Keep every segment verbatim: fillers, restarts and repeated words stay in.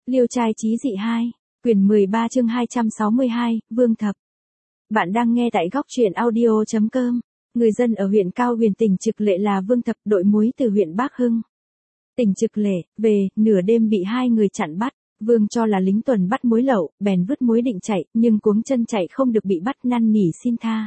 Liêu trai chí dị hai, quyển mười ba chương hai trăm sáu mươi hai, Vương Thập. Bạn đang nghe tại góc truyện audio chấm com. Người dân ở huyện Cao Huyền tỉnh Trực Lệ là Vương Thập, đội muối từ huyện Bắc Hưng. Tỉnh Trực Lệ, về, nửa đêm bị hai người chặn bắt. Vương cho là lính tuần bắt muối lậu, bèn vứt muối định chạy, nhưng cuống chân chạy không được bị bắt, năn nỉ xin tha.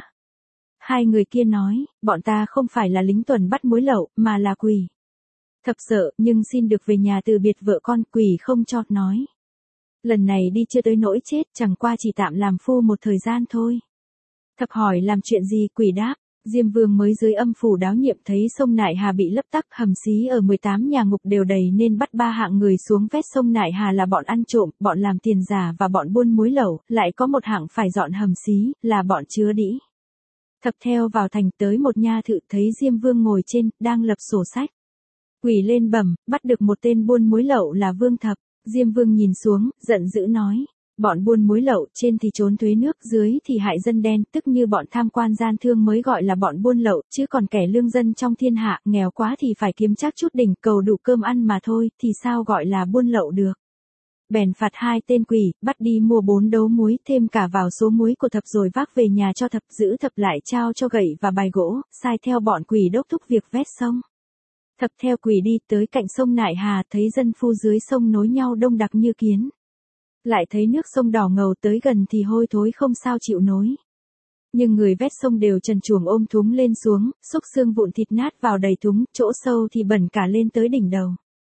Hai người kia nói, bọn ta không phải là lính tuần bắt muối lậu, mà là quỷ. Thập sợ, nhưng xin được về nhà từ biệt vợ con. Quỷ không cho, nói. Lần này đi chưa tới nỗi chết, chẳng qua chỉ tạm làm phu một thời gian thôi. Thập hỏi làm chuyện gì? Quỷ đáp, Diêm Vương mới dưới âm phủ đáo nhiệm thấy sông Nại Hà bị lấp tắc, hầm xí ở mười tám nhà ngục đều đầy nên bắt ba hạng người xuống vét sông Nại Hà là bọn ăn trộm, bọn làm tiền giả và bọn buôn muối lậu, lại có một hạng phải dọn hầm xí, là bọn chứa đĩ. Thập theo vào thành tới một nha thự, thấy Diêm Vương ngồi trên, đang lập sổ sách. Quỷ lên bẩm, bắt được một tên buôn muối lậu là Vương Thập. Diêm Vương nhìn xuống, giận dữ nói, bọn buôn muối lậu, trên thì trốn thuế nước, dưới thì hại dân đen, tức như bọn tham quan gian thương mới gọi là bọn buôn lậu, chứ còn kẻ lương dân trong thiên hạ, nghèo quá thì phải kiếm chắc chút đỉnh cầu đủ cơm ăn mà thôi, thì sao gọi là buôn lậu được. Bèn phạt hai tên quỷ, bắt đi mua bốn đấu muối, thêm cả vào số muối của Thập rồi vác về nhà cho Thập, giữ Thập lại trao cho gậy và bài gỗ, sai theo bọn quỷ đốc thúc việc vét sông. Thập theo quỷ đi tới cạnh sông Nại Hà, thấy dân phu dưới sông nối nhau đông đặc như kiến. Lại thấy nước sông đỏ ngầu, tới gần thì hôi thối không sao chịu nối. Nhưng người vét sông đều trần truồng ôm thúng lên xuống, xúc xương vụn thịt nát vào đầy thúng, chỗ sâu thì bẩn cả lên tới đỉnh đầu.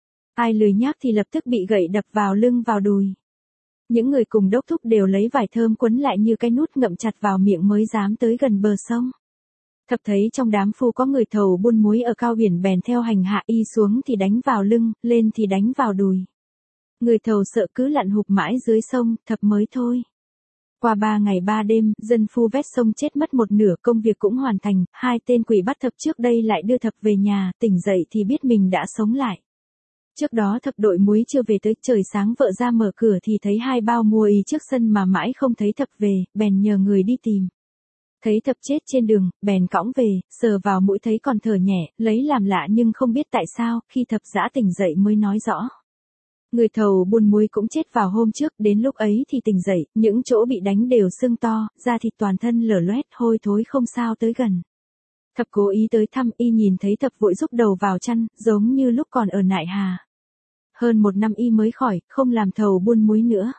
Ai lười nhác thì lập tức bị gậy đập vào lưng vào đùi. Những người cùng đốc thúc đều lấy vải thơm quấn lại như cái nút ngậm chặt vào miệng mới dám tới gần bờ sông. Thập thấy trong đám phu có người thầu buôn muối ở Cao Biển, bèn theo hành hạ, y xuống thì đánh vào lưng, lên thì đánh vào đùi. Người thầu sợ cứ lặn hụp mãi dưới sông, Thập mới thôi. Qua ba ngày ba đêm, dân phu vét sông chết mất một nửa, công việc cũng hoàn thành. Hai tên quỷ bắt Thập trước đây lại đưa Thập về nhà, tỉnh dậy thì biết mình đã sống lại. Trước đó Thập đội muối chưa về tới, trời sáng vợ ra mở cửa thì thấy hai bao muối trước sân mà mãi không thấy Thập về, bèn nhờ người đi tìm. Thấy Thập chết trên đường, bèn cõng về, sờ vào mũi thấy còn thở nhẹ, lấy làm lạ nhưng không biết tại sao, khi Thập giã tỉnh dậy mới nói rõ. Người thầu buôn muối cũng chết vào hôm trước, đến lúc ấy thì tỉnh dậy, những chỗ bị đánh đều sưng to, da thịt toàn thân lở loét, hôi thối không sao tới gần. Thập cố ý tới thăm, y nhìn thấy Thập vội rúc đầu vào chăn, giống như lúc còn ở Nại Hà. Hơn một năm y mới khỏi, không làm thầu buôn muối nữa.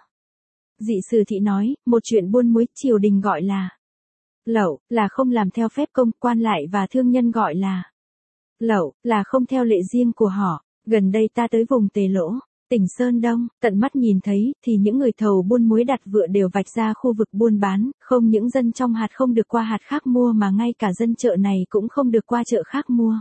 Dị Sử Thị nói, một chuyện buôn muối, triều đình gọi là lậu, là không làm theo phép công, quan lại và thương nhân gọi là lậu, là không theo lệ riêng của họ. Gần đây ta tới vùng Tề Lỗ, tỉnh Sơn Đông, tận mắt nhìn thấy, thì những người thầu buôn muối đặt vựa đều vạch ra khu vực buôn bán, không những dân trong hạt không được qua hạt khác mua mà ngay cả dân chợ này cũng không được qua chợ khác mua.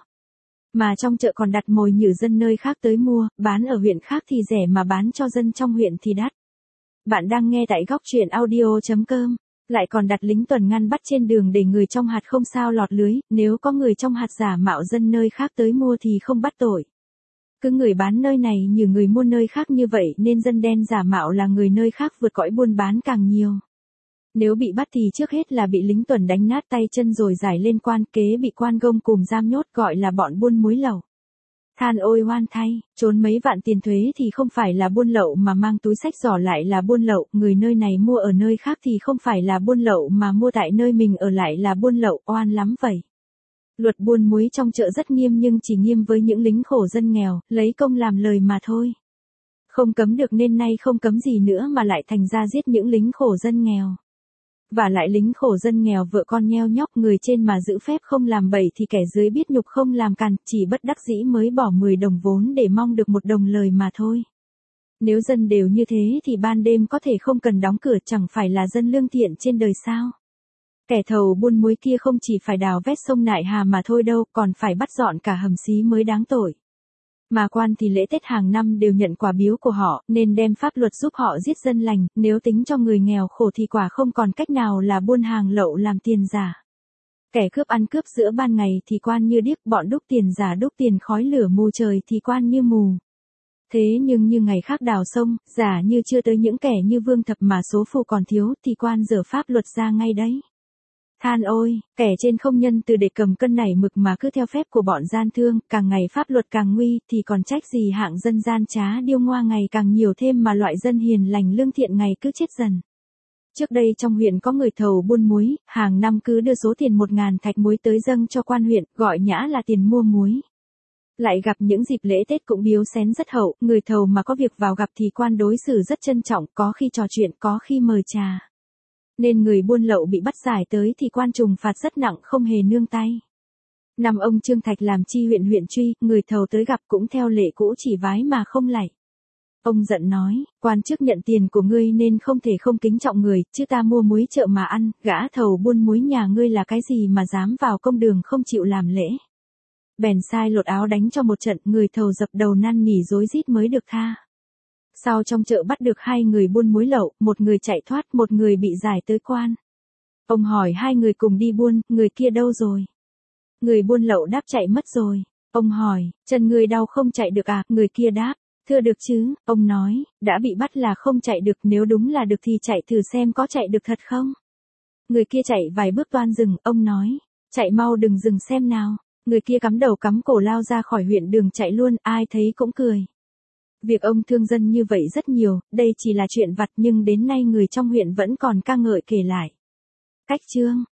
Mà trong chợ còn đặt mồi nhử dân nơi khác tới mua, bán ở huyện khác thì rẻ mà bán cho dân trong huyện thì đắt. Bạn đang nghe tại góc truyện audio chấm com. Lại còn đặt lính tuần ngăn bắt trên đường để người trong hạt không sao lọt lưới, nếu có người trong hạt giả mạo dân nơi khác tới mua thì không bắt tội. Cứ người bán nơi này như người mua nơi khác như vậy nên dân đen giả mạo là người nơi khác vượt cõi buôn bán càng nhiều. Nếu bị bắt thì trước hết là bị lính tuần đánh nát tay chân rồi giải lên quan, kế bị quan gông cùm giam nhốt, gọi là bọn buôn muối lậu. Than ôi oan thay, trốn mấy vạn tiền thuế thì không phải là buôn lậu mà mang túi xách giỏ lại là buôn lậu, người nơi này mua ở nơi khác thì không phải là buôn lậu mà mua tại nơi mình ở lại là buôn lậu, oan lắm vậy. Luật buôn muối trong chợ rất nghiêm nhưng chỉ nghiêm với những lính khổ dân nghèo, lấy công làm lời mà thôi. Không cấm được nên nay không cấm gì nữa mà lại thành ra giết những lính khổ dân nghèo. Và lại lính khổ dân nghèo vợ con nheo nhóc, người trên mà giữ phép không làm bậy thì kẻ dưới biết nhục không làm càn, chỉ bất đắc dĩ mới bỏ mười đồng vốn để mong được một đồng lời mà thôi. Nếu dân đều như thế thì ban đêm có thể không cần đóng cửa, chẳng phải là dân lương thiện trên đời sao. Kẻ thầu buôn muối kia không chỉ phải đào vét sông Nại Hà mà thôi đâu, còn phải bắt dọn cả hầm xí mới đáng tội. Mà quan thì lễ Tết hàng năm đều nhận quà biếu của họ, nên đem pháp luật giúp họ giết dân lành, nếu tính cho người nghèo khổ thì quả không còn cách nào là buôn hàng lậu làm tiền giả. Kẻ cướp ăn cướp giữa ban ngày thì quan như điếc, bọn đúc tiền giả đúc tiền khói lửa mù trời thì quan như mù. Thế nhưng như ngày khác đào sông, giả như chưa tới những kẻ như Vương Thập mà số phu còn thiếu thì quan dở pháp luật ra ngay đấy. Than ôi, kẻ trên không nhân từ để cầm cân nảy mực mà cứ theo phép của bọn gian thương, càng ngày pháp luật càng nguy, thì còn trách gì hạng dân gian trá điêu ngoa ngày càng nhiều thêm mà loại dân hiền lành lương thiện ngày cứ chết dần. Trước đây trong huyện có người thầu buôn muối, hàng năm cứ đưa số tiền một ngàn thạch muối tới dâng cho quan huyện, gọi nhã là tiền mua muối. Lại gặp những dịp lễ Tết cũng biếu xén rất hậu, người thầu mà có việc vào gặp thì quan đối xử rất trân trọng, có khi trò chuyện, có khi mời trà. Nên người buôn lậu bị bắt giải tới thì quan trùng phạt rất nặng không hề nương tay. Năm ông Trương Thạch làm chi huyện huyện truy, người thầu tới gặp cũng theo lệ cũ chỉ vái mà không lạy. Ông giận nói, quan chức nhận tiền của ngươi nên không thể không kính trọng người, chứ ta mua muối chợ mà ăn, gã thầu buôn muối nhà ngươi là cái gì mà dám vào công đường không chịu làm lễ. Bèn sai lột áo đánh cho một trận, người thầu dập đầu năn nỉ rối rít mới được tha. Sau trong chợ bắt được hai người buôn muối lậu, một người chạy thoát, một người bị giải tới quan. Ông hỏi hai người cùng đi buôn, người kia đâu rồi? Người buôn lậu đáp chạy mất rồi. Ông hỏi, chân người đau không chạy được à? Người kia đáp, thưa được chứ. Ông nói, đã bị bắt là không chạy được, nếu đúng là được thì chạy thử xem có chạy được thật không? Người kia chạy vài bước toan dừng, ông nói, chạy mau đừng dừng xem nào. Người kia cắm đầu cắm cổ lao ra khỏi huyện đường chạy luôn, ai thấy cũng cười. Việc ông thương dân như vậy rất nhiều, đây chỉ là chuyện vặt nhưng đến nay người trong huyện vẫn còn ca ngợi kể lại. Cách chương